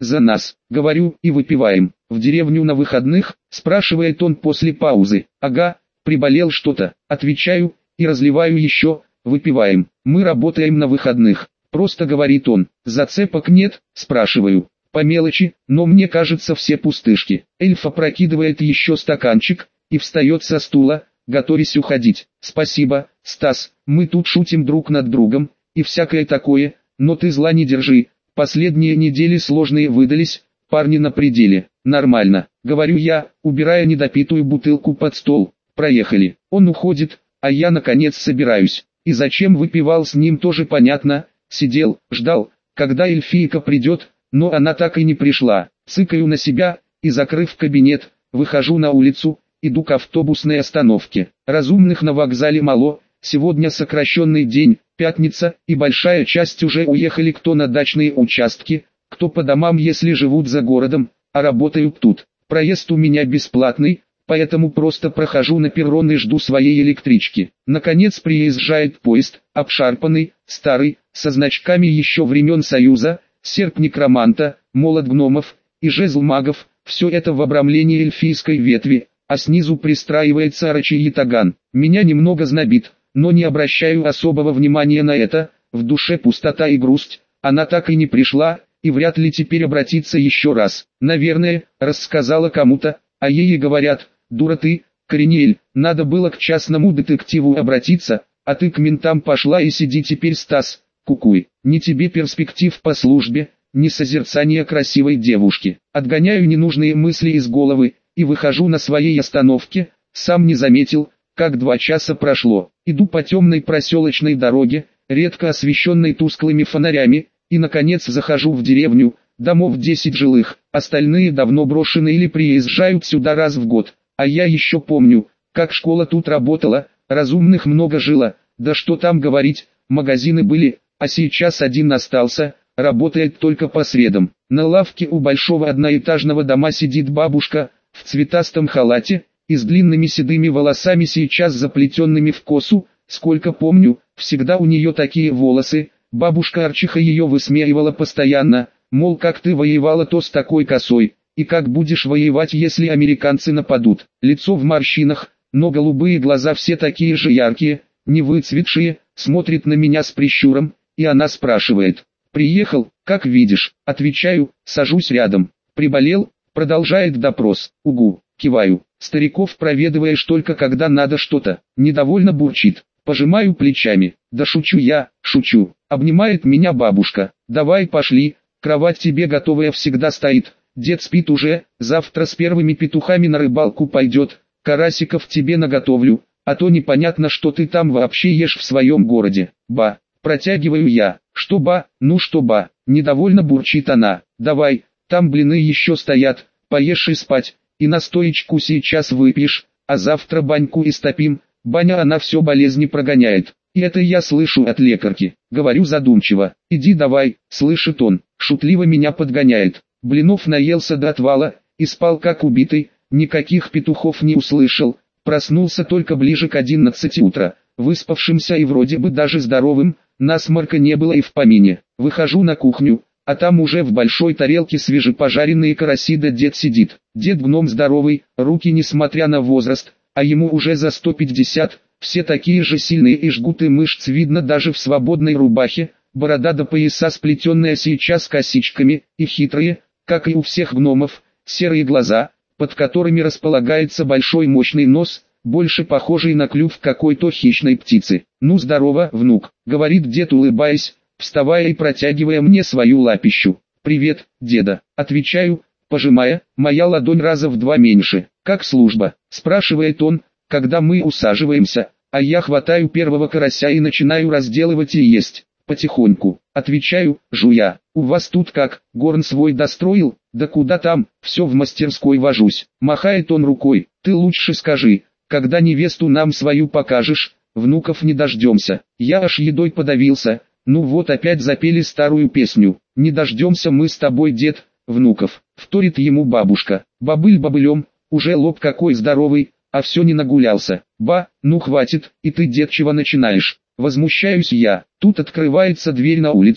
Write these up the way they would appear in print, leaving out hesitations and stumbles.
за нас, говорю, и выпиваем. В деревню на выходных, спрашивает он после паузы. Ага, приболел что-то, отвечаю, и разливаю еще, выпиваем. Мы работаем на выходных, просто говорит он. Зацепок нет, спрашиваю. По мелочи, но мне кажется все пустышки. Эльф опрокидывает еще стаканчик, и встает со стула, готовясь уходить. Спасибо, Стас, мы тут шутим друг над другом, и всякое такое, но ты зла не держи. Последние недели сложные выдались, парни на пределе. Нормально, говорю я, убирая недопитую бутылку под стол. Проехали. Он уходит, а я наконец собираюсь. И зачем выпивал с ним тоже понятно. Сидел, ждал, когда эльфийка придет, но она так и не пришла. Цыкаю на себя, и закрыв кабинет, выхожу на улицу, иду к автобусной остановке. Разумных на вокзале мало, сегодня сокращенный день, пятница, и большая часть уже уехали кто на дачные участки, кто по домам, если живут за городом, а работают тут. Проезд у меня бесплатный, поэтому просто прохожу на перрон и жду своей электрички. Наконец приезжает поезд, обшарпанный, старый, со значками еще времен Союза, серп некроманта, молот гномов и жезл магов, все это в обрамлении эльфийской ветви, а снизу пристраивается орочий ятаган. Меня немного знобит, но не обращаю особого внимания на это, в душе пустота и грусть, она так и не пришла, и вряд ли теперь обратится еще раз. Наверное, рассказала кому-то, а ей и говорят, дура ты, Коринеэль, надо было к частному детективу обратиться, а ты к ментам пошла и сиди теперь, Стас, кукуй. Ни тебе перспектив по службе, ни созерцания красивой девушки. Отгоняю ненужные мысли из головы, и выхожу на своей остановке, сам не заметил, как 2 часа прошло. Иду по темной проселочной дороге, редко освещенной тусклыми фонарями, и наконец захожу в деревню, домов 10 жилых, остальные давно брошены или приезжают сюда раз в год. А я еще помню, как школа тут работала, разумных много жило, да что там говорить, магазины были, а сейчас один остался, работает только по средам. На лавке у большого одноэтажного дома сидит бабушка, в цветастом халате, и с длинными седыми волосами сейчас заплетенными в косу, сколько помню, всегда у нее такие волосы, бабушка Арчиха ее высмеивала постоянно, мол, как ты воевала то с такой косой, и как будешь воевать, если американцы нападут. Лицо в морщинах, но голубые глаза все такие же яркие, не выцветшие, смотрит на меня с прищуром, и она спрашивает: «Приехал, как видишь?» Отвечаю, сажусь рядом. «Приболел?» Продолжает допрос. «Угу», киваю. «Стариков проведываешь только когда надо что-то». Недовольно бурчит. Пожимаю плечами. «Да шучу я, шучу». Обнимает меня бабушка. «Давай пошли, кровать тебе готовая всегда стоит. Дед спит уже, завтра с первыми петухами на рыбалку пойдет. Карасиков тебе наготовлю, а то непонятно, что ты там вообще ешь в своем городе». «Ба». Протягиваю я. «Что ба? Ну что ба?» Недовольно бурчит она. «Давай, там блины еще стоят, поешь и спать, и настоечку сейчас выпьешь, а завтра баньку истопим». Баня она все болезни прогоняет. И это я слышу от лекарки. Говорю задумчиво. «Иди давай», слышит он, шутливо меня подгоняет. Блинов наелся до отвала, и спал как убитый, никаких петухов не услышал. Проснулся только ближе к 11 утра, выспавшимся и вроде бы даже здоровым, насморка не было и в помине. Выхожу на кухню, а там уже в большой тарелке свежепожаренные караси, да дед сидит. Дед-гном здоровый, руки несмотря на возраст, а ему уже за 150, все такие же сильные и жгуты мышц видно даже в свободной рубахе, борода до пояса сплетенная сейчас косичками, и хитрые, как и у всех гномов, серые глаза, под которыми располагается большой мощный нос, больше похожий на клюв какой-то хищной птицы. «Ну здорово, внук», — говорит дед, улыбаясь, вставая и протягивая мне свою лапищу. «Привет, деда», — отвечаю, пожимая, моя ладонь раза в 2 меньше. «Как служба?» — спрашивает он, когда мы усаживаемся, а я хватаю первого карася и начинаю разделывать и есть. «Потихоньку», — отвечаю, жуя. «У вас тут как, горн свой достроил?» «Да куда там, все в мастерской вожусь», — махает он рукой. «Ты лучше скажи, когда невесту нам свою покажешь, внуков не дождемся». Я аж едой подавился. Ну вот опять запели старую песню. «Не дождемся мы с тобой, дед, внуков», — вторит ему бабушка. «Бобыль бобылем, уже лоб какой здоровый, а все не нагулялся». «Ба, ну хватит, и ты, дед, чего начинаешь?» Возмущаюсь я. Тут открывается дверь на улицу,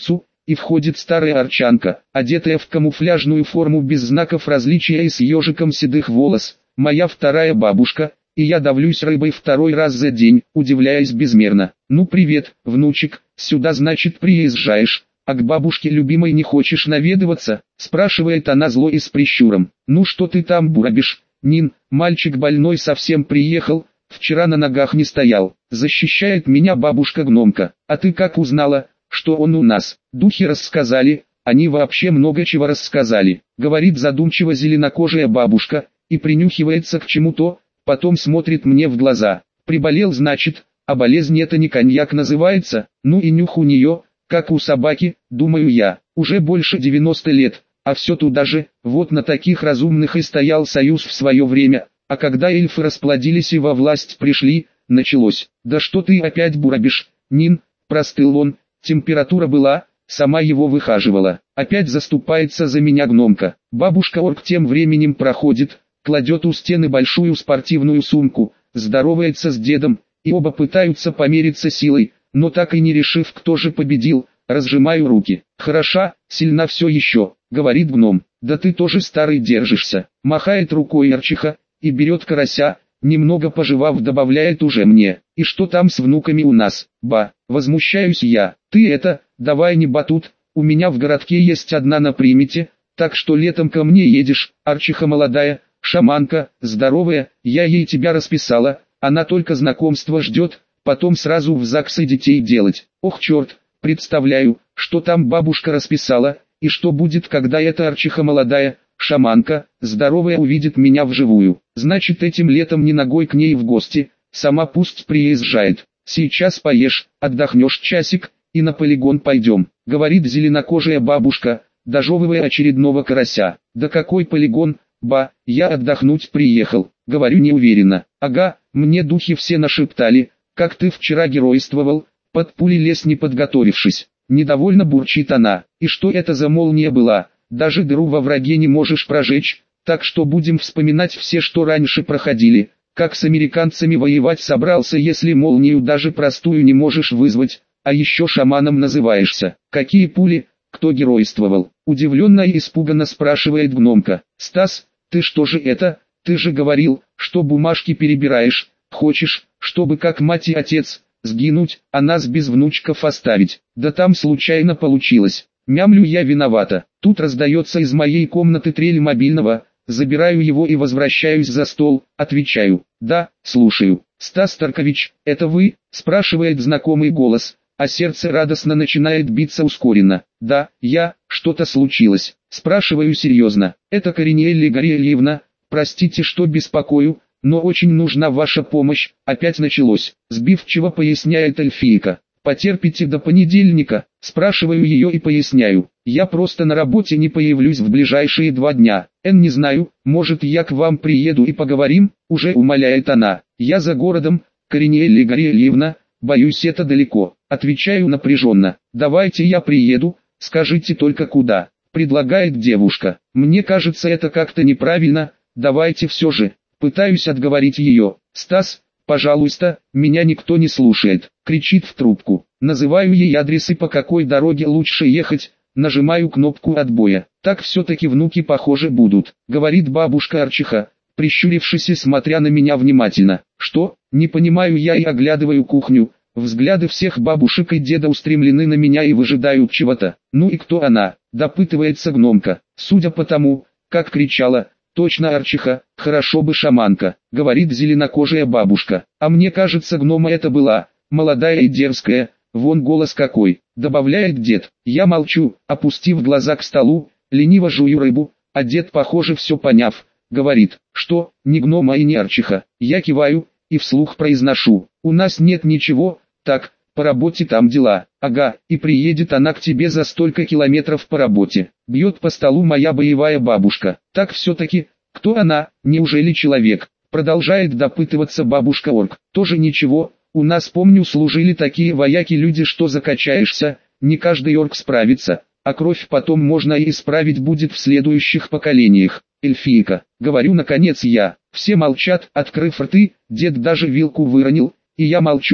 и входит старая арчанка, одетая в камуфляжную форму без знаков различия и с ежиком седых волос, моя вторая бабушка, и я давлюсь рыбой второй раз за день, удивляясь безмерно. «Ну привет, внучек, сюда значит приезжаешь, а к бабушке любимой не хочешь наведываться?» спрашивает она зло и с прищуром. «Ну что ты там бурабишь, Нин, мальчик больной совсем приехал, вчера на ногах не стоял, защищает меня бабушка-гномка. А ты как узнала, что он у нас?» «Духи рассказали, они вообще много чего рассказали», говорит задумчиво зеленокожая бабушка, и принюхивается к чему-то, потом смотрит мне в глаза. «Приболел значит, а болезнь это не коньяк называется?» Ну и нюх у нее, как у собаки, думаю я, уже больше 90 лет, а все туда же. Вот на таких разумных и стоял союз в свое время, а когда эльфы расплодились и во власть пришли, началось. «Да что ты опять бурабишь, Нин?» Простыл он, температура была, сама его выхаживала. Опять заступается за меня гномка. Бабушка-орк тем временем проходит, кладет у стены большую спортивную сумку, здоровается с дедом, и оба пытаются помериться силой, но так и не решив, кто же победил, разжимаю руки. «Хороша, сильна все еще», — говорит гном. «Да ты тоже старый держишься», — махает рукой Арчиха, и берет карася, немного пожевав добавляет уже мне. «И что там с внуками у нас?» «Ба», — возмущаюсь я. «Ты это, давай не батут, у меня в городке есть одна на примете, так что летом ко мне едешь». Арчиха молодая, шаманка, здоровая, я ей тебя расписала, она только знакомства ждет, потом сразу в ЗАГС и детей делать. Ох черт, представляю, что там бабушка расписала, и что будет, когда эта Арчиха молодая, шаманка, здоровая увидит меня вживую. Значит этим летом не ногой к ней в гости, сама пусть приезжает. Сейчас поешь, отдохнешь часик, и на полигон пойдем, говорит зеленокожая бабушка, дожевывая очередного карася. Да какой полигон? «Ба, я отдохнуть приехал», — говорю неуверенно. «Ага, мне духи все нашептали, как ты вчера геройствовал, под пули лез не подготовившись». Недовольно бурчит она. «И что это за молния была? Даже дыру во враге не можешь прожечь, так что будем вспоминать все, что раньше проходили. Как с американцами воевать собрался, если молнию даже простую не можешь вызвать, а еще шаманом называешься? Какие пули? Кто геройствовал?» Удивленно и испуганно спрашивает гномка. «Стас, ты что же это? Ты же говорил, что бумажки перебираешь. Хочешь, чтобы как мать и отец, сгинуть, а нас без внучков оставить?» «Да там случайно получилось». Мямлю я виновата. Тут раздается из моей комнаты трель мобильного, забираю его и возвращаюсь за стол, отвечаю. «Да, слушаю». «Стас Таркович, это вы?» спрашивает знакомый голос, а сердце радостно начинает биться ускоренно. «Да, я, что-то случилось?» Спрашиваю серьезно. «Это Коринеэлли Горельевна, простите, что беспокою, но очень нужна ваша помощь». Опять началось. Сбивчиво поясняет эльфийка. «Потерпите до понедельника?» Спрашиваю ее и поясняю. «Я просто на работе не появлюсь в ближайшие 2 дня. Не знаю, может я к вам приеду и поговорим?» Уже умоляет она. «Я за городом, Коринеэлли Горельевна, боюсь это далеко». Отвечаю напряженно. «Давайте я приеду, скажите только куда», предлагает девушка. «Мне кажется это как-то неправильно, давайте все же». Пытаюсь отговорить ее. «Стас, пожалуйста, меня никто не слушает», кричит в трубку. Называю ей адрес и по какой дороге лучше ехать, нажимаю кнопку отбоя. «Так все-таки внуки похоже будут», говорит бабушка Арчиха, прищурившись и смотря на меня внимательно. «Что?» Не понимаю я и оглядываю кухню. Взгляды всех бабушек и деда устремлены на меня и выжидают чего-то. «Ну и кто она?» допытывается гномка. Судя по тому, как кричала, точно Арчиха, хорошо бы шаманка, говорит зеленокожая бабушка. А мне кажется, гнома это была, молодая и дерзкая, вон голос какой, добавляет дед. Я молчу, опустив глаза к столу, лениво жую рыбу, а дед, похоже, все поняв, говорит, что, не гнома и не Арчиха. Я киваю, и вслух произношу, у нас нет ничего, так, по работе там дела. Ага, и приедет она к тебе за столько километров по работе. Бьет по столу моя боевая бабушка. Так все-таки, кто она, неужели человек? Продолжает допытываться бабушка-орк. Тоже ничего, у нас, помню, служили такие вояки-люди, что закачаешься, не каждый орк справится, а кровь потом можно и исправить будет в следующих поколениях. Эльфийка, говорю наконец я. Все молчат, открыв рты, дед даже вилку выронил, и я молчу,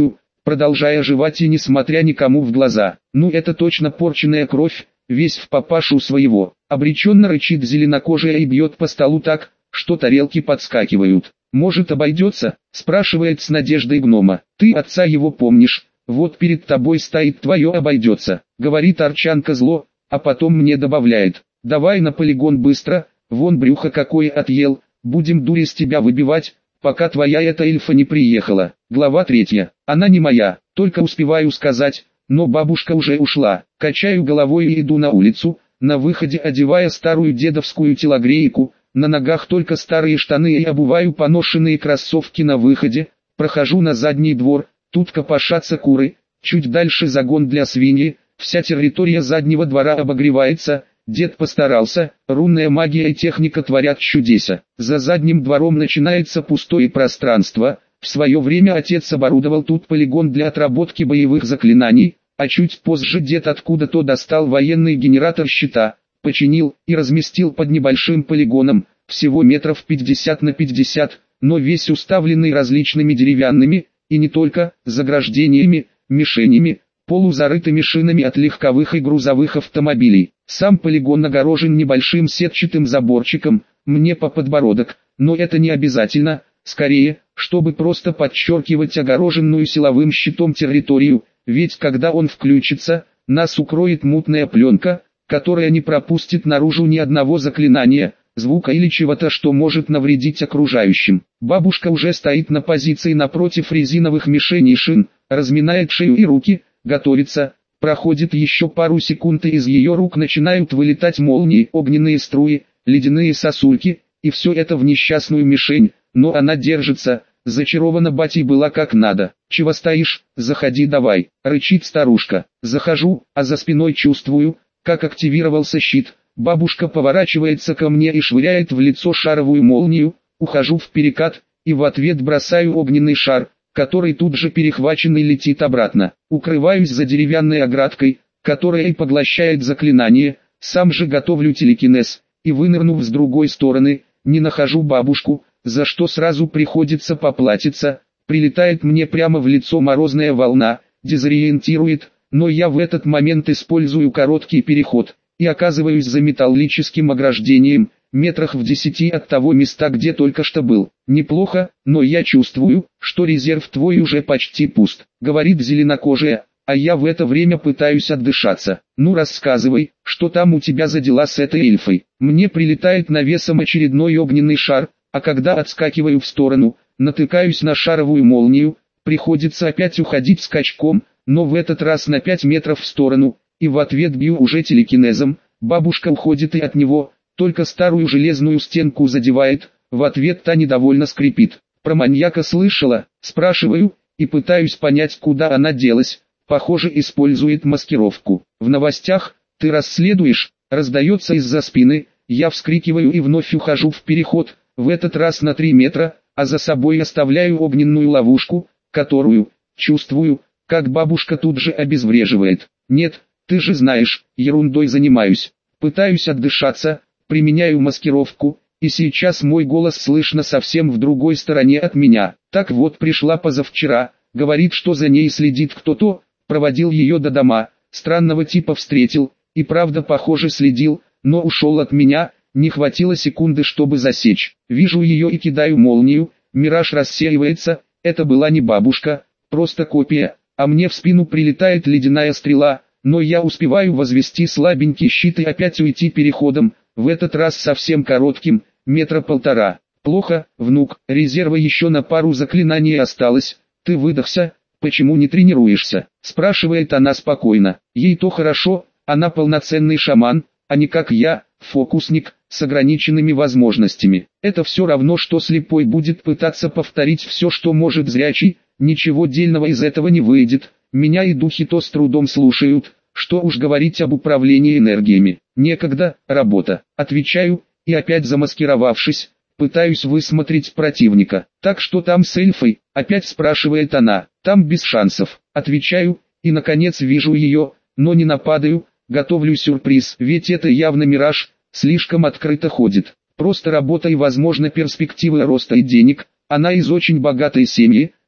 продолжая жевать и не смотря никому в глаза. Ну это точно порченная кровь, весь в папашу своего. Обреченно рычит зеленокожая и бьет по столу так, что тарелки подскакивают. «Может обойдется?» – спрашивает с надеждой гнома. «Ты отца его помнишь, вот перед тобой стоит твое обойдется», – говорит Арчанка зло, а потом мне добавляет. «Давай на полигон быстро, вон брюхо какое отъел, будем дури с тебя выбивать, пока твоя эта эльфа не приехала». Глава 3. Она не моя, только успеваю сказать, но бабушка уже ушла. Качаю головой и иду на улицу, на выходе одевая старую дедовскую телогрейку, на ногах только старые штаны и обуваю поношенные кроссовки на выходе, прохожу на задний двор, тут копошатся куры, чуть дальше загон для свиньи, вся территория заднего двора обогревается, дед постарался, рунная магия и техника творят чудеса. За задним двором начинается пустое пространство, в свое время отец оборудовал тут полигон для отработки боевых заклинаний, а чуть позже дед откуда-то достал военный генератор щита, починил и разместил под небольшим полигоном, всего метров 50 на 50, но весь уставленный различными деревянными, и не только, заграждениями, мишенями, полузарытыми шинами от легковых и грузовых автомобилей. Сам полигон огорожен небольшим сетчатым заборчиком, мне по подбородок, но это не обязательно, скорее, чтобы просто подчеркивать огороженную силовым щитом территорию, ведь когда он включится, нас укроет мутная пленка, которая не пропустит наружу ни одного заклинания, звука или чего-то, что может навредить окружающим. Бабушка уже стоит на позиции напротив резиновых мишеней шин, разминает шею и руки, готовится. Проходит еще пару секунд и из ее рук начинают вылетать молнии, огненные струи, ледяные сосульки, и все это в несчастную мишень, но она держится. Зачарована батей была как надо. «Чего стоишь, заходи давай», — рычит старушка. Захожу, а за спиной чувствую, как активировался щит. Бабушка поворачивается ко мне и швыряет в лицо шаровую молнию, ухожу в перекат, и в ответ бросаю огненный шар, который тут же перехваченный летит обратно. Укрываюсь за деревянной оградкой, которая и поглощает заклинание, сам же готовлю телекинез, и вынырнув с другой стороны, не нахожу бабушку, за что сразу приходится поплатиться, прилетает мне прямо в лицо морозная волна, дезориентирует, но я в этот момент использую короткий переход, и оказываюсь за металлическим ограждением, метрах в 10 от того места, где только что был. «Неплохо, но я чувствую, что резерв твой уже почти пуст», — говорит зеленокожая, а я в это время пытаюсь отдышаться. «Ну рассказывай, что там у тебя за дела с этой эльфой?» Мне прилетает навесом очередной огненный шар, а когда отскакиваю в сторону, натыкаюсь на шаровую молнию, приходится опять уходить скачком, но в этот раз на 5 метров в сторону, и в ответ бью уже телекинезом. Бабушка уходит и от него, только старую железную стенку задевает, в ответ та недовольно скрипит. «Про маньяка слышала?» – спрашиваю, и пытаюсь понять, куда она делась. Похоже, использует маскировку. «В новостях, ты расследуешь?» – раздается из-за спины, я вскрикиваю и вновь ухожу в переход, в этот раз на 3 метра, а за собой оставляю огненную ловушку, которую, чувствую, как бабушка тут же обезвреживает. «Нет, ты же знаешь, ерундой занимаюсь». Пытаюсь отдышаться, применяю маскировку, и сейчас мой голос слышно совсем в другой стороне от меня. Так вот, пришла позавчера, говорит, что за ней следит кто-то, проводил ее до дома, странного типа встретил, и правда похоже следил, но ушел от меня, не хватило секунды, чтобы засечь. Вижу ее и кидаю молнию, мираж рассеивается, это была не бабушка, просто копия, а мне в спину прилетает ледяная стрела, но я успеваю возвести слабенький щит и опять уйти переходом, в этот раз совсем коротким, 1,5 метра. «Плохо, внук, резерва еще на пару заклинаний осталось, ты выдохся, почему не тренируешься?» – спрашивает она спокойно. Ей то хорошо, она полноценный шаман, а не как я, фокусник, с ограниченными возможностями. Это все равно, что слепой будет пытаться повторить все, что может зрячий, ничего дельного из этого не выйдет. Меня и духи то с трудом слушают, что уж говорить об управлении энергиями. «Некогда, работа», отвечаю, и опять замаскировавшись, пытаюсь высмотреть противника. «Так что там с эльфой?» опять спрашивает она. «Там без шансов», отвечаю, и наконец вижу ее, но не нападаю, готовлю сюрприз, ведь это явно мираж, слишком открыто ходит. Просто работа и возможно перспективы роста и денег, она из очень богатой семьи,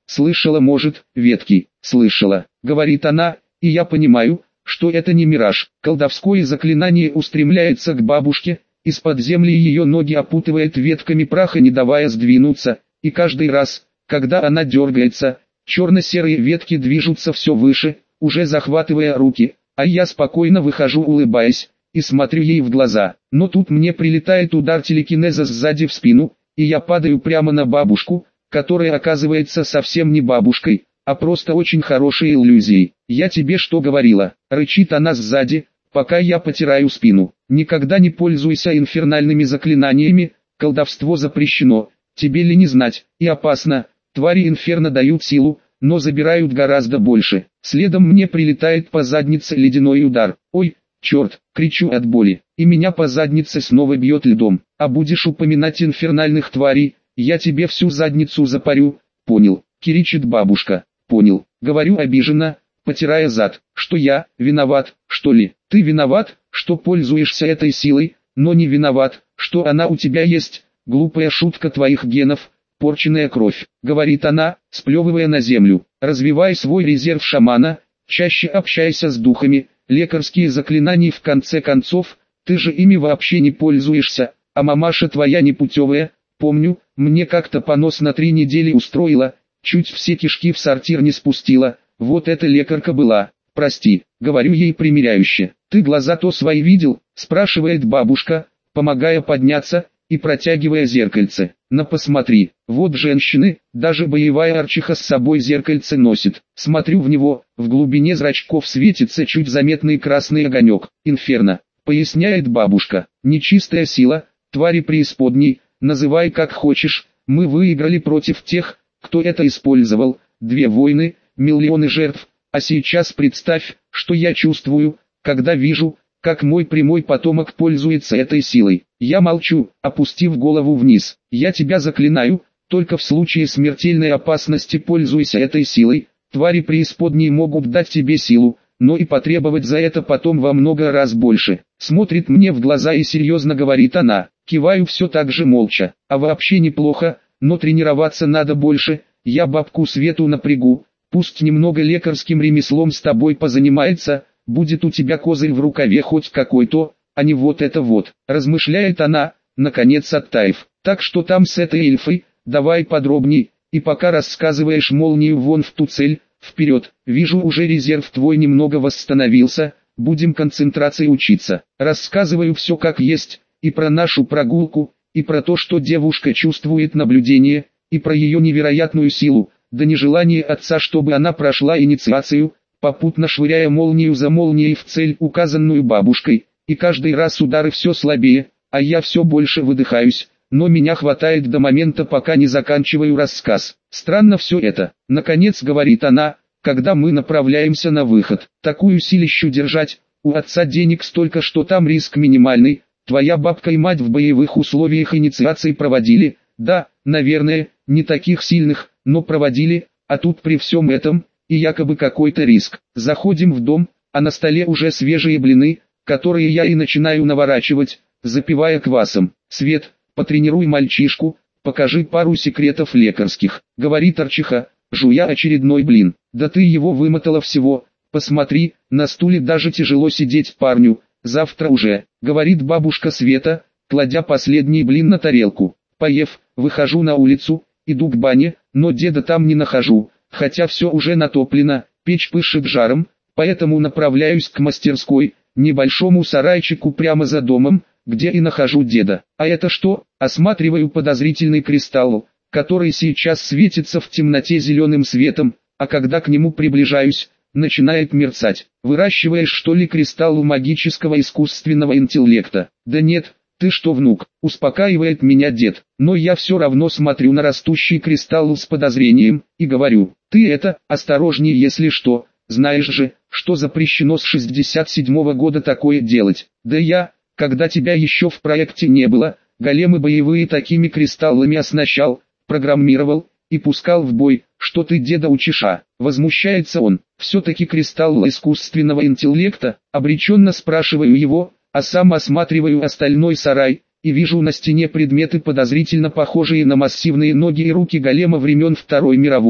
Слышала, может, ветки, слышала, говорит она, и я понимаю, что это не мираж. Колдовское заклинание устремляется к бабушке, из-под земли ее ноги опутывает ветками праха, не давая сдвинуться, и каждый раз, когда она дергается, черно-серые ветки движутся все выше, уже захватывая руки, а я спокойно выхожу, улыбаясь, и смотрю ей в глаза. Но тут мне прилетает удар телекинеза сзади в спину, и я падаю прямо на бабушку, которая оказывается совсем не бабушкой, а просто очень хорошей иллюзией. «Я тебе что говорила?» — рычит она сзади, пока я потираю спину. «Никогда не пользуйся инфернальными заклинаниями, колдовство запрещено, тебе ли не знать, и опасно, твари инферно дают силу, но забирают гораздо больше». Следом мне прилетает по заднице ледяной удар. «Ой, черт!» — кричу от боли, и меня по заднице снова бьет льдом. «А будешь упоминать инфернальных тварей, я тебе всю задницу запарю». «Понял», — киричит бабушка. «Понял», — говорю обиженно, потирая зад. «Что я, виноват, что ли?» «Ты виноват, что пользуешься этой силой, но не виноват, что она у тебя есть. Глупая шутка твоих генов, порченная кровь», — говорит она, сплевывая на землю. «Развивай свой резерв шамана, чаще общайся с духами, лекарские заклинания в конце концов, ты же ими вообще не пользуешься, а мамаша твоя непутевая, помню, мне как-то понос на 3 недели устроила, чуть все кишки в сортир не спустила, вот эта лекарка была, прости», — говорю ей примиряюще. «Ты глаза-то свои видел?» — спрашивает бабушка, помогая подняться и протягивая зеркальце. «На посмотри, вот женщины, даже боевая арчиха с собой зеркальце носит». Смотрю в него, в глубине зрачков светится чуть заметный красный огонек. «Инферно», — поясняет бабушка, — «нечистая сила, твари преисподней, называй как хочешь, мы выиграли против тех, кто это использовал, 2 войны, миллионы жертв, а сейчас представь, что я чувствую, когда вижу, как мой прямой потомок пользуется этой силой». Я молчу, опустив голову вниз. «Я тебя заклинаю, только в случае смертельной опасности пользуйся этой силой, твари преисподней могут дать тебе силу, но и потребовать за это потом во много раз больше». Смотрит мне в глаза и серьезно говорит она. Киваю все так же молча. «А вообще неплохо, но тренироваться надо больше, я бабку Свету напрягу, пусть немного лекарским ремеслом с тобой позанимается, будет у тебя козырь в рукаве хоть какой-то, а не вот это вот», — размышляет она, наконец оттаив. «Так что там с этой эльфой, давай подробней, и пока рассказываешь молнию вон в ту цель, вперед, вижу уже резерв твой немного восстановился, будем концентрацией учиться». Рассказываю все как есть, и про нашу прогулку, и про то, что девушка чувствует наблюдение, и про ее невероятную силу, да нежелание отца, чтобы она прошла инициацию, попутно швыряя молнию за молнией в цель, указанную бабушкой, и каждый раз удары все слабее, а я все больше выдыхаюсь, но меня хватает до момента, пока не заканчиваю рассказ. «Странно все это», — наконец говорит она, когда мы направляемся на выход. «Такую силищу держать, у отца денег столько, что там риск минимальный, твоя бабка и мать в боевых условиях инициации проводили, да, наверное, не таких сильных, но проводили, а тут при всем этом, и якобы какой-то риск». Заходим в дом, а на столе уже свежие блины, которые я и начинаю наворачивать, запивая квасом. «Свет, потренируй мальчишку, покажи пару секретов лекарских», — говорит арчиха, жуя очередной блин. «Да ты его вымотала всего, посмотри, на стуле даже тяжело сидеть парню, завтра уже», — говорит бабушка Света, кладя последний блин на тарелку. Поев, выхожу на улицу, иду к бане, но деда там не нахожу, хотя все уже натоплено, печь пышет жаром, поэтому направляюсь к мастерской, небольшому сарайчику прямо за домом, где и нахожу деда. «А это что?» — осматриваю подозрительный кристалл, который сейчас светится в темноте зеленым светом, а когда к нему приближаюсь, начинает мерцать. «Выращиваешь что ли кристалл магического искусственного интеллекта?» «Да нет, ты что, внук?» — успокаивает меня дед. Но я все равно смотрю на растущий кристалл с подозрением, и говорю: «Ты это, осторожнее если что, знаешь же, что запрещено с 67-го года такое делать». «Да я, когда тебя еще в проекте не было, големы боевые такими кристаллами оснащал, программировал и пускал в бой, что ты деда учишь, а?» Возмущается он. «Все-таки кристалл искусственного интеллекта?» Обреченно спрашиваю его, а сам осматриваю остальной сарай, и вижу на стене предметы подозрительно похожие на массивные ноги и руки голема времен Второй мировой,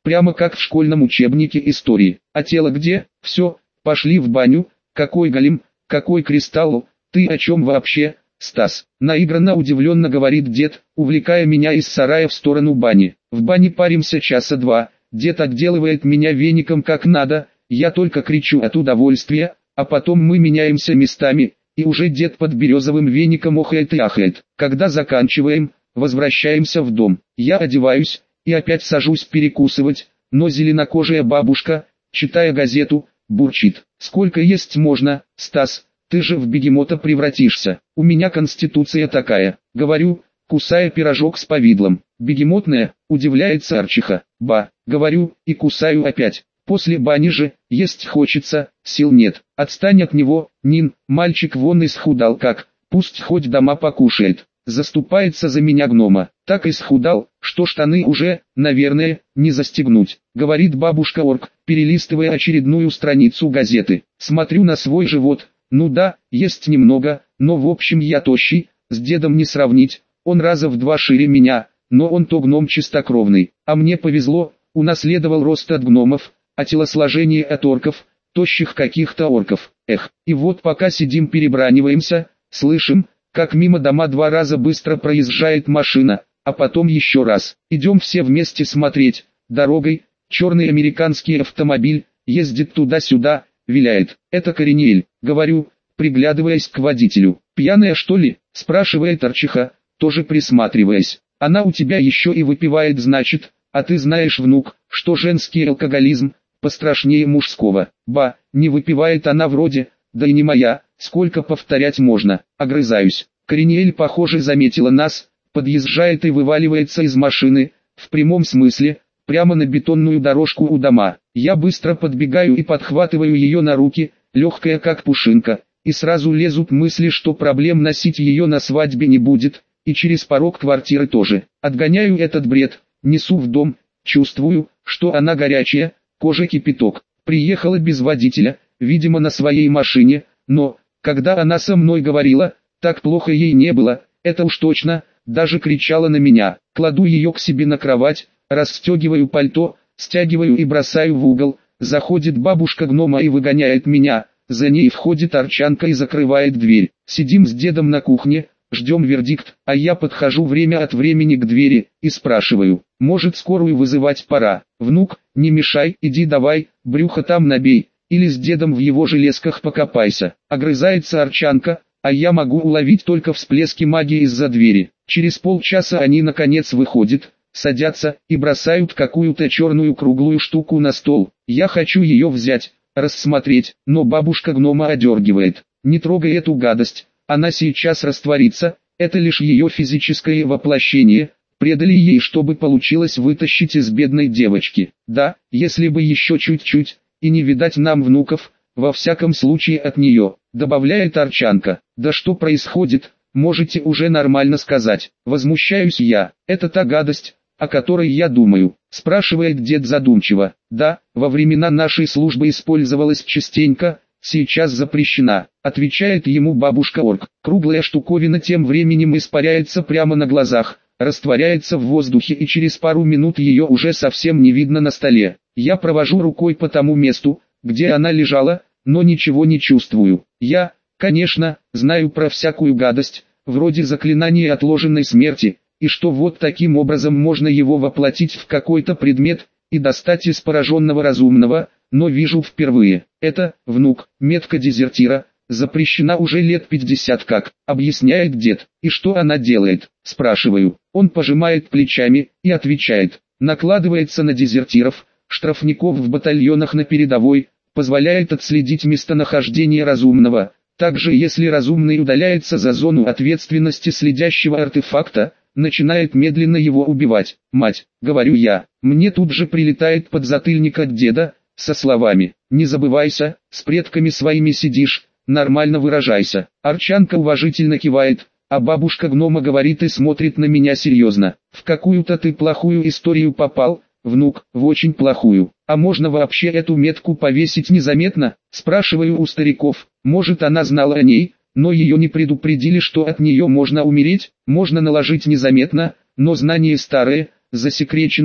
прямо как в школьном учебнике истории. А тело где? Все, пошли в баню. Какой голем, какой кристалл, ты о чем вообще, Стас? Наигранно удивленно говорит дед, увлекая меня из сарая в сторону бани. В бане паримся часа два, дед отделывает меня веником как надо, я только кричу от удовольствия, а потом мы меняемся местами, и уже дед под березовым веником охает и ахает. Когда заканчиваем, возвращаемся в дом. Я одеваюсь и опять сажусь перекусывать, но зеленокожая бабушка, читая газету, бурчит: «Сколько есть можно, Стас, ты же в бегемота превратишься». «У меня конституция такая», — говорю, кусая пирожок с повидлом. «Бегемотная?» — удивляется Арчиха. «Ба», — говорю, и кусаю опять. После бани же, есть хочется, сил нет. «Отстань от него, Нин, мальчик вон исхудал как, пусть хоть дома покушает». Заступается за меня гнома. «Так исхудал, что штаны уже, наверное, не застегнуть», — говорит бабушка-орк, перелистывая очередную страницу газеты. Смотрю на свой живот. Ну да, есть немного, но в общем я тощий, с дедом не сравнить, он раза в 2 шире меня, но он то гном чистокровный. А мне повезло, унаследовал рост от гномов, а телосложение от орков, тощих каких-то орков. Эх, и вот пока сидим перебраниваемся, слышим, как мимо дома 2 раза быстро проезжает машина, а потом еще раз. Идем все вместе смотреть. Дорогой, черный американский автомобиль, ездит туда-сюда, виляет. «Это Кориниэль», — говорю, приглядываясь к водителю. «Пьяная что ли?» — спрашивает Арчиха, тоже присматриваясь. «Она у тебя еще и выпивает, значит, а ты знаешь, внук, что женский алкоголизм пострашнее мужского». «Ба, не выпивает она вроде, да и не моя, сколько повторять можно?» Огрызаюсь. Кориниэль, похоже, заметила нас, подъезжает и вываливается из машины, в прямом смысле, прямо на бетонную дорожку у дома. Я быстро подбегаю и подхватываю ее на руки, легкая как пушинка, и сразу лезут мысли, что проблем носить ее на свадьбе не будет, и через порог квартиры тоже. Отгоняю этот бред, несу в дом, чувствую, что она горячая, кожа кипяток. Приехала без водителя, видимо на своей машине, но, когда она со мной говорила, так плохо ей не было, это уж точно, даже кричала на меня. Кладу ее к себе на кровать, расстегиваю пальто, стягиваю и бросаю в угол. Заходит бабушка гнома и выгоняет меня, за ней входит Арчанка и закрывает дверь. Сидим с дедом на кухне, ждем вердикт, а я подхожу время от времени к двери и спрашиваю: «Может, скорую вызывать пора?» «Внук, не мешай, иди давай, брюхо там набей, или с дедом в его железках покопайся». Огрызается Арчанка, а я могу уловить только всплески магии из-за двери. Через полчаса они наконец выходят, садятся и бросают какую-то черную круглую штуку на стол. Я хочу ее взять, рассмотреть, но бабушка гнома одергивает. «Не трогай эту гадость, она сейчас растворится, это лишь ее физическое воплощение, предали ей, чтобы получилось вытащить из бедной девочки. Да, если бы еще чуть-чуть, и не видать нам внуков, во всяком случае от нее», добавляет Арчанка. «Да что происходит, можете уже нормально сказать?» Возмущаюсь я. «Это та гадость, о которой я думаю?» Спрашивает дед задумчиво. «Да, во времена нашей службы использовалась частенько, сейчас запрещена», отвечает ему бабушка-орк. Круглая штуковина тем временем испаряется прямо на глазах, растворяется в воздухе, и через пару минут ее уже совсем не видно на столе. Я провожу рукой по тому месту, где она лежала, но ничего не чувствую. Я, конечно, знаю про всякую гадость, вроде заклинания отложенной смерти, и что вот таким образом можно его воплотить в какой-то предмет и достать из пораженного разумного, но вижу впервые. Это, внук, метка дезертира, запрещена уже лет 50 как, объясняет дед. «И что она делает?» спрашиваю. Он пожимает плечами и отвечает: «Накладывается на дезертиров, штрафников в батальонах на передовой, позволяет отследить местонахождение разумного. Также если разумный удаляется за зону ответственности следящего артефакта, начинает медленно его убивать». «Мать», — говорю я. Мне тут же прилетает подзатыльник от деда, со словами: «Не забывайся, с предками своими сидишь, нормально выражайся». Арчанка уважительно кивает, а бабушка гнома говорит и смотрит на меня серьезно: «В какую-то ты плохую историю попал, внук, в очень плохую. А можно вообще эту метку повесить незаметно?» Спрашиваю у стариков. Может, она знала о ней, но ее не предупредили, что от нее можно умереть? Можно наложить незаметно, но знание старое, засекреченное,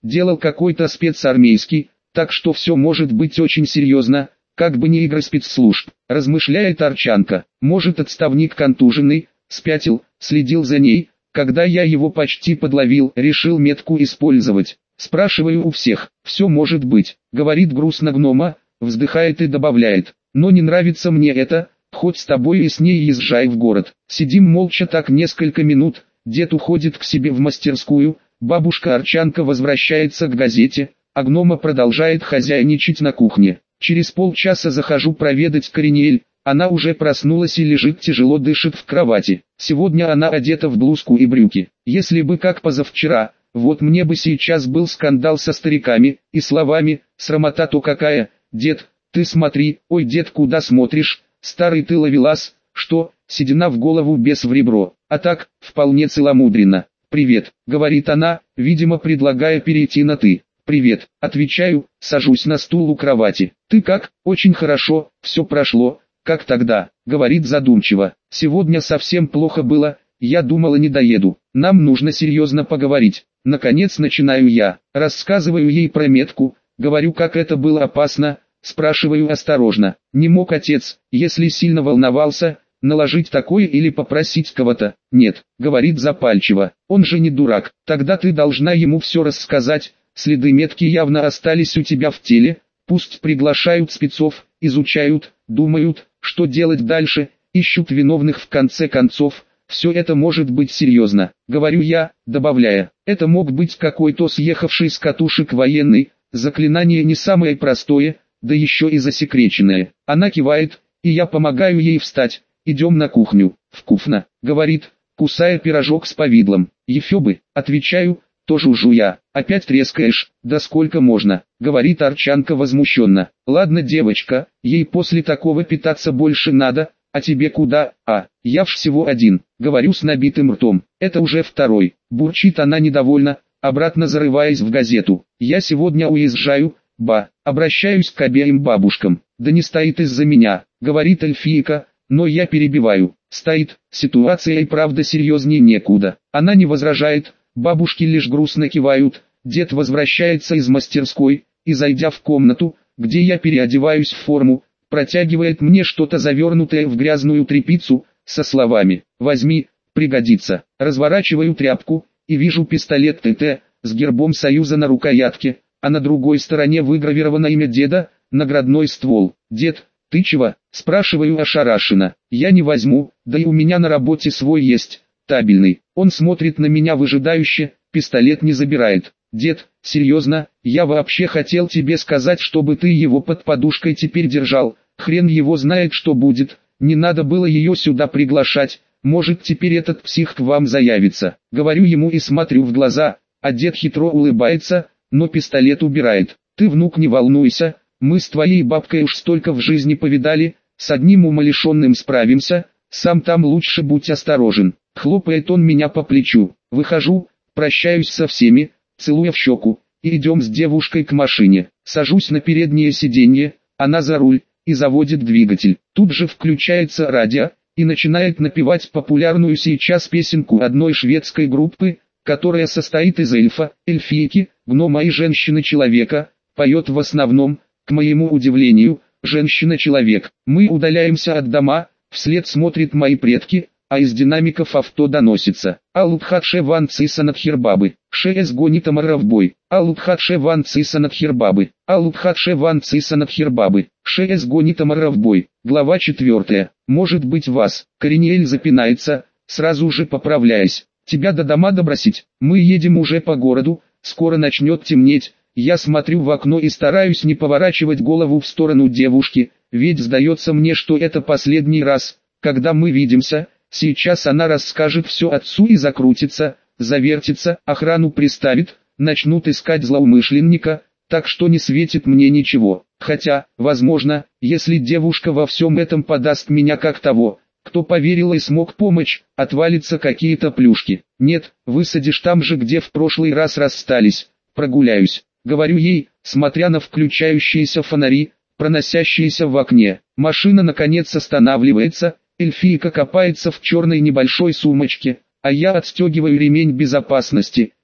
делал какой-то спецармейский, так что все может быть очень серьезно, как бы не игры спецслужб, размышляет Арчанка. Может, отставник контуженный, спятил, следил за ней, когда я его почти подловил, решил метку использовать. Спрашиваю у всех, все может быть, говорит грустно гнома, вздыхает и добавляет, но не нравится мне это, хоть с тобой и с ней езжай в город. Сидим молча так несколько минут, дед уходит к себе в мастерскую, бабушка Арчанка возвращается к газете, а гнома продолжает хозяйничать на кухне. Через полчаса захожу проведать Коринеэль, она уже проснулась и лежит тяжело дышит в кровати. Сегодня она одета в блузку и брюки. Если бы как позавчера, вот мне бы сейчас был скандал со стариками и словами, срамота-то какая, дед, ты смотри, ой дед куда смотришь, старый ты ловелас, что, седина в голову без в ребро, а так, вполне целомудренно. «Привет», — говорит она, видимо предлагая перейти на «ты». «Привет», — отвечаю, сажусь на стул у кровати. «Ты как?» «Очень хорошо, все прошло, как тогда», — говорит задумчиво. «Сегодня совсем плохо было, я думала не доеду, нам нужно серьезно поговорить». Наконец начинаю я, рассказываю ей про метку, говорю как это было опасно, спрашиваю осторожно. Не мог отец, если сильно волновался, наложить такое или попросить кого-то? Нет, говорит запальчиво, он же не дурак, тогда ты должна ему все рассказать. Следы метки явно остались у тебя в теле, пусть приглашают спецов, изучают, думают, что делать дальше, ищут виновных в конце концов, все это может быть серьезно, говорю я, добавляя, это мог быть какой-то съехавший с катушек военный, заклинание не самое простое, да еще и засекреченное. Она кивает, и я помогаю ей встать, идем на кухню, вкусно, говорит, кусая пирожок с повидлом. Ефебы, отвечаю, тоже жуя. Опять трескаешь, да сколько можно, говорит Арчанка возмущенно. Ладно девочка, ей после такого питаться больше надо, а тебе куда? Я всего один, говорю с набитым ртом. Это уже второй, бурчит она недовольно, обратно зарываясь в газету. Я сегодня уезжаю, обращаюсь к обеим бабушкам. Да не стоит из-за меня, говорит эльфийка, но я перебиваю. Стоит, ситуация и правда серьезнее некуда. Она не возражает. Бабушки лишь грустно кивают, дед возвращается из мастерской, и зайдя в комнату, где я переодеваюсь в форму, протягивает мне что-то завернутое в грязную тряпицу, со словами «возьми, пригодится». Разворачиваю тряпку, и вижу пистолет ТТ, с гербом Союза на рукоятке, а на другой стороне выгравировано имя деда, наградной ствол. «Дед, ты чего?» – спрашиваю ошарашенно. «Я не возьму, да и у меня на работе свой есть». Табельный. Он смотрит на меня выжидающе, пистолет не забирает. Дед, серьезно, я вообще хотел тебе сказать, чтобы ты его под подушкой теперь держал. Хрен его знает, что будет. Не надо было ее сюда приглашать. Может теперь этот псих к вам заявится. Говорю ему и смотрю в глаза, а дед хитро улыбается, но пистолет убирает. Ты, внук, не волнуйся, мы с твоей бабкой уж столько в жизни повидали, с одним умалишенным справимся, сам там лучше будь осторожен. Хлопает он меня по плечу. Выхожу, прощаюсь со всеми, целуя в щеку, и идем с девушкой к машине. Сажусь на переднее сиденье, она за руль, и заводит двигатель. Тут же включается радио, и начинает напевать популярную сейчас песенку одной шведской группы, которая состоит из эльфа, эльфийки, гнома и женщины-человека, поет в основном, к моему удивлению, женщина-человек. Мы удаляемся от дома, вслед смотрят мои предки, а из динамиков авто доносится. Алутхадше ван цисанатхирбабы, шеес гонитамаравбой, Алутхадше ван цисанатхирбабы, Алутхадше ван цисанатхирбабы, шеес гонитамаравбой. Глава 4. Может быть вас. Коринеэль запинается, сразу же поправляясь. Тебя до дома добросить, мы едем уже по городу, скоро начнет темнеть. Я смотрю в окно и стараюсь не поворачивать голову в сторону девушки, ведь сдается мне, что это последний раз, когда мы видимся. Сейчас она расскажет все отцу и закрутится, завертится, охрану приставит, начнут искать злоумышленника, так что не светит мне ничего. Хотя, возможно, если девушка во всем этом подаст меня как того, кто поверил и смог помочь, отвалятся какие-то плюшки. Нет, высадишь там же, где в прошлый раз расстались, прогуляюсь, говорю ей, смотря на включающиеся фонари, проносящиеся в окне. Машина наконец останавливается. Эльфийка копается в черной небольшой сумочке, а я отстегиваю ремень безопасности,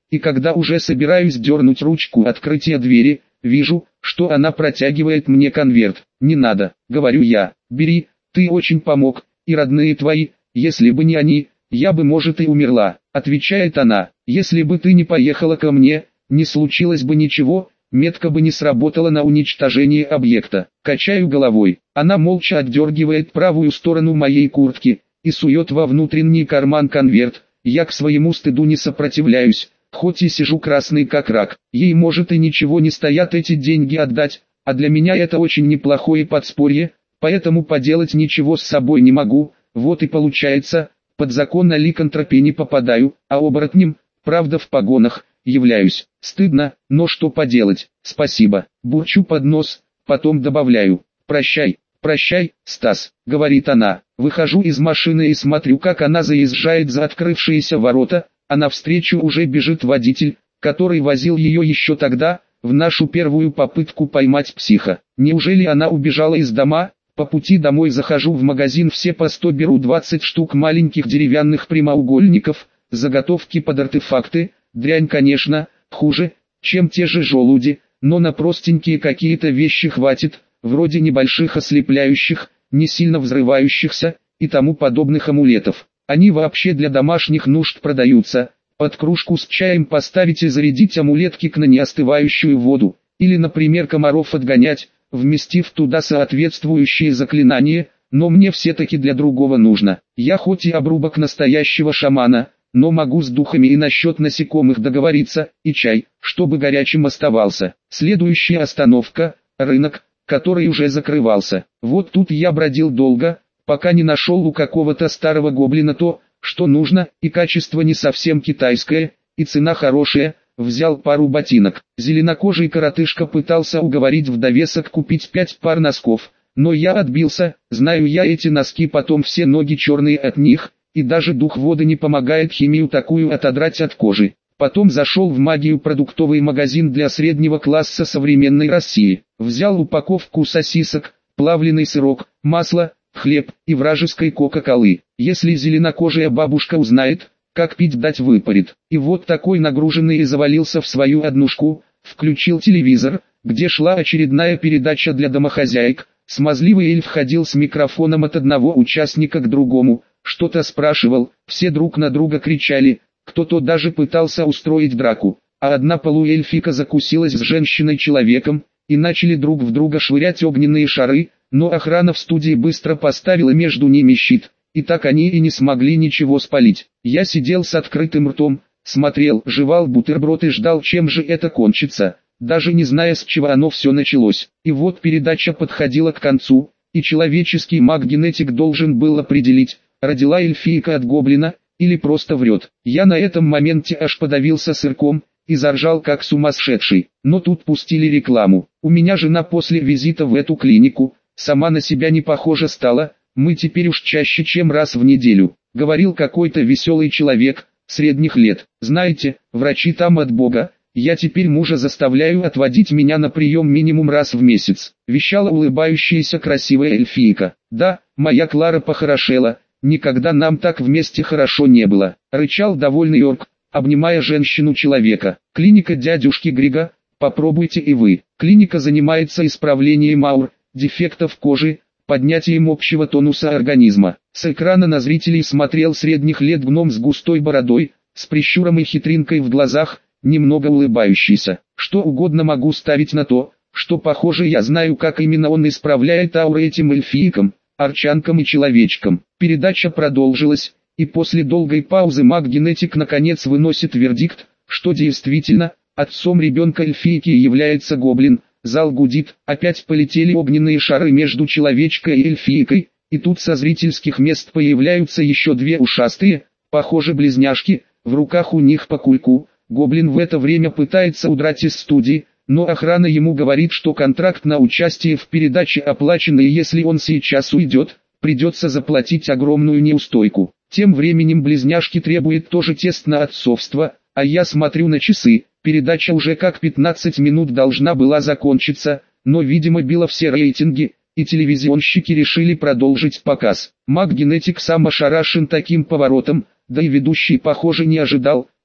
и когда уже собираюсь дернуть ручку открытия двери, вижу, что она протягивает мне конверт. «Не надо», — говорю я, — «бери, ты очень помог, и родные твои, если бы не они, я бы, может, и умерла», — отвечает она. «Если бы ты не поехала ко мне, не случилось бы ничего, метка бы не сработала на уничтожение объекта». Качаю головой. Она молча отдергивает правую сторону моей куртки и сует во внутренний карман конверт. Я к своему стыду не сопротивляюсь, хоть и сижу красный как рак. Ей, может, и ничего не стоят эти деньги отдать, а для меня это очень неплохое подспорье, поэтому поделать ничего с собой не могу. Вот и получается, под закон о ликантропии не попадаю, а оборотнем, правда в погонах, являюсь. Стыдно, но что поделать. «Спасибо», бурчу под нос, потом добавляю: «Прощай, прощай, Стас», — говорит она. Выхожу из машины и смотрю, как она заезжает за открывшиеся ворота, а навстречу уже бежит водитель, который возил ее еще тогда, в нашу первую попытку поймать психа. Неужели она убежала из дома? По пути домой захожу в магазин «Все по 100», беру 20 штук маленьких деревянных прямоугольников, заготовки под артефакты. Дрянь, конечно, хуже, чем те же желуди, но на простенькие какие-то вещи хватит, вроде небольших ослепляющих, не сильно взрывающихся и тому подобных амулетов. Они вообще для домашних нужд продаются. Под кружку с чаем поставить и зарядить амулетки на неостывающую воду, или, например, комаров отгонять, вместив туда соответствующие заклинания, но мне все-таки для другого нужно. Я хоть и обрубок настоящего шамана, но могу с духами и насчет насекомых договориться, и чай, чтобы горячим оставался. Следующая остановка – рынок, который уже закрывался. Вот тут я бродил долго, пока не нашел у какого-то старого гоблина то, что нужно, и качество не совсем китайское, и цена хорошая. Взял пару ботинок. Зеленокожий коротышка пытался уговорить в довесок купить 5 пар носков, но я отбился. Знаю я эти носки, потом все ноги черные от них, и даже дух воды не помогает химию такую отодрать от кожи. Потом зашел в магию продуктовый магазин для среднего класса современной России. Взял упаковку сосисок, плавленый сырок, масло, хлеб и вражеской кока-колы. Если зеленокожая бабушка узнает, как пить дать, выпарит. И вот такой нагруженный и завалился в свою однушку, включил телевизор, где шла очередная передача для домохозяек. Смазливый эльф ходил с микрофоном от одного участника к другому, что-то спрашивал, все друг на друга кричали, кто-то даже пытался устроить драку, а одна полуэльфика закусилась с женщиной-человеком, и начали друг в друга швырять огненные шары, но охрана в студии быстро поставила между ними щит, и так они и не смогли ничего спалить. Я сидел с открытым ртом, смотрел, жевал бутерброд и ждал, чем же это кончится, даже не зная, с чего оно все началось. И вот передача подходила к концу, и человеческий маг-генетик должен был определить, родила эльфийка от гоблина, или просто врет. Я на этом моменте аж подавился сырком, и заржал как сумасшедший. Но тут пустили рекламу. У меня жена после визита в эту клинику, сама на себя не похожа стала, мы теперь уж чаще, чем раз в неделю. Говорил какой-то веселый человек, средних лет. Знаете, врачи там от бога, я теперь мужа заставляю отводить меня на прием минимум раз в месяц. Вещала улыбающаяся красивая эльфийка. Да, моя Клара похорошела, никогда нам так вместе хорошо не было. Рычал довольный орк, обнимая женщину-человека. Клиника дядюшки Грига, попробуйте и вы. Клиника занимается исправлением аур, дефектов кожи, поднятием общего тонуса организма. С экрана на зрителей смотрел средних лет гном с густой бородой, с прищуром и хитринкой в глазах, немного улыбающийся. Что угодно могу ставить на то, что похоже я знаю, как именно он исправляет ауры этим эльфийкам, арчанкам и человечкам. Передача продолжилась, и после долгой паузы маг-генетик наконец выносит вердикт, что действительно, отцом ребенка эльфийки является гоблин. Зал гудит, опять полетели огненные шары между человечкой и эльфийкой, и тут со зрительских мест появляются еще две ушастые, похоже близняшки, в руках у них по кульку. Гоблин в это время пытается удрать из студии, но охрана ему говорит, что контракт на участие в передаче оплачен, и если он сейчас уйдет, придется заплатить огромную неустойку. Тем временем близняшки требуют тоже тест на отцовство, а я смотрю на часы. Передача уже как 15 минут должна была закончиться, но видимо била все рейтинги, и телевизионщики решили продолжить показ. Маг-генетик сам ошарашен таким поворотом, да и ведущий похоже не ожидал,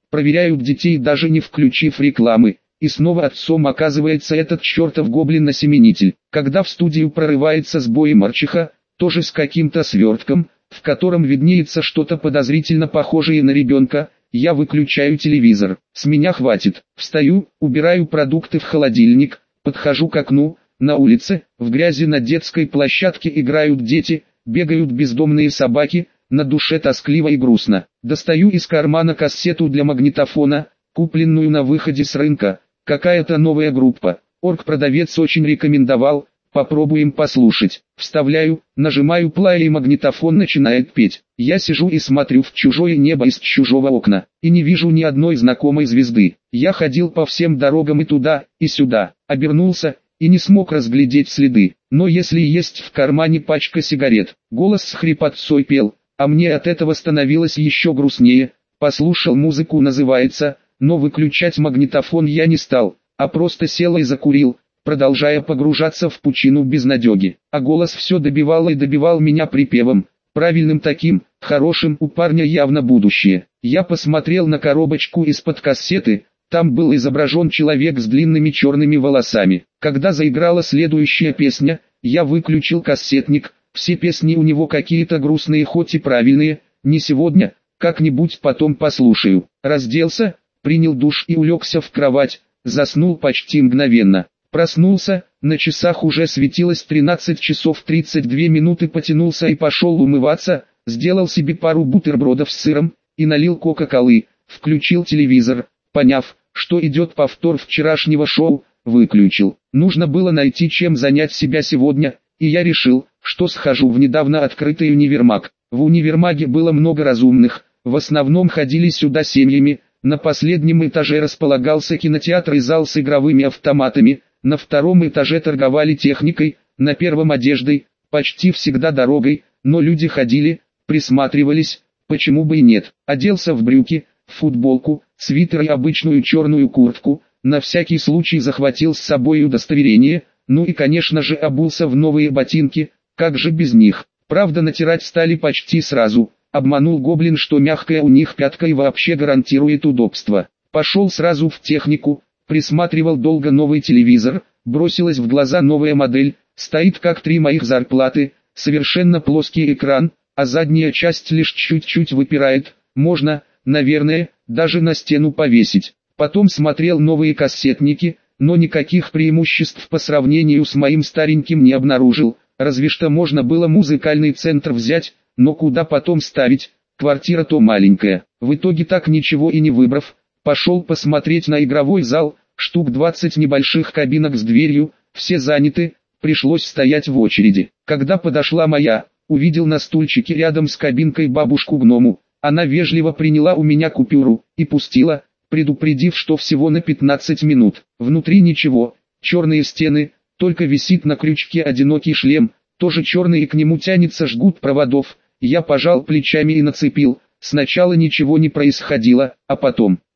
проверяют детей даже не включив рекламы. И снова отцом оказывается этот чертов гоблин-осеменитель. Когда в студию прорывается с боем мачеха, тоже с каким-то свертком, в котором виднеется что-то подозрительно похожее на ребенка, я выключаю телевизор. С меня хватит. Встаю, убираю продукты в холодильник, подхожу к окну. На улице, в грязи на детской площадке играют дети, бегают бездомные собаки, на душе тоскливо и грустно. Достаю из кармана кассету для магнитофона, купленную на выходе с рынка. Какая-то новая группа. Оргпродавец очень рекомендовал, попробуем послушать. Вставляю, нажимаю плей и магнитофон начинает петь. Я сижу и смотрю в чужое небо из чужого окна, и не вижу ни одной знакомой звезды. Я ходил по всем дорогам и туда, и сюда, обернулся, и не смог разглядеть следы. Но если есть в кармане пачка сигарет, голос с хрипотцой пел, а мне от этого становилось еще грустнее. Послушал музыку, называется, но выключать магнитофон я не стал, а просто сел и закурил, продолжая погружаться в пучину безнадеги. А голос все добивал и добивал меня припевом, правильным таким, хорошим, у парня явно будущее. Я посмотрел на коробочку из-под кассеты, там был изображен человек с длинными черными волосами. Когда заиграла следующая песня, я выключил кассетник, все песни у него какие-то грустные, хоть и правильные, не сегодня, как-нибудь потом послушаю. Разделся, принял душ и улегся в кровать, заснул почти мгновенно. Проснулся, на часах уже светилось 13 часов 32 минуты, потянулся и пошел умываться, сделал себе пару бутербродов с сыром и налил кока-колы, включил телевизор, поняв, что идет повтор вчерашнего шоу, выключил. Нужно было найти чем занять себя сегодня, и я решил, что схожу в недавно открытый универмаг. В универмаге было много разумных, в основном ходили сюда семьями. На последнем этаже располагался кинотеатр и зал с игровыми автоматами, на втором этаже торговали техникой, на первом одеждой, почти всегда дорогой, но люди ходили, присматривались, почему бы и нет. Оделся в брюки, футболку, свитер и обычную черную куртку, на всякий случай захватил с собой удостоверение, ну и конечно же обулся в новые ботинки, как же без них. Правда, натирать стали почти сразу. Обманул гоблин, что мягкая у них пятка и вообще гарантирует удобство. Пошел сразу в технику, присматривал долго новый телевизор, бросилась в глаза новая модель, стоит как 3 моих зарплаты, совершенно плоский экран, а задняя часть лишь чуть-чуть выпирает, можно, наверное, даже на стену повесить. Потом смотрел новые кассетники, но никаких преимуществ по сравнению с моим стареньким не обнаружил, разве что можно было музыкальный центр взять, но куда потом ставить, квартира-то маленькая. В итоге, так ничего и не выбрав, пошел посмотреть на игровой зал, штук 20 небольших кабинок с дверью, все заняты, пришлось стоять в очереди. Когда подошла моя, увидел на стульчике рядом с кабинкой бабушку-гному, она вежливо приняла у меня купюру и пустила, предупредив, что всего на 15 минут. Внутри ничего, черные стены, только висит на крючке одинокий шлем, тоже черный, и к нему тянется жгут проводов. Я пожал плечами и нацепил. Сначала ничего не происходило, а потом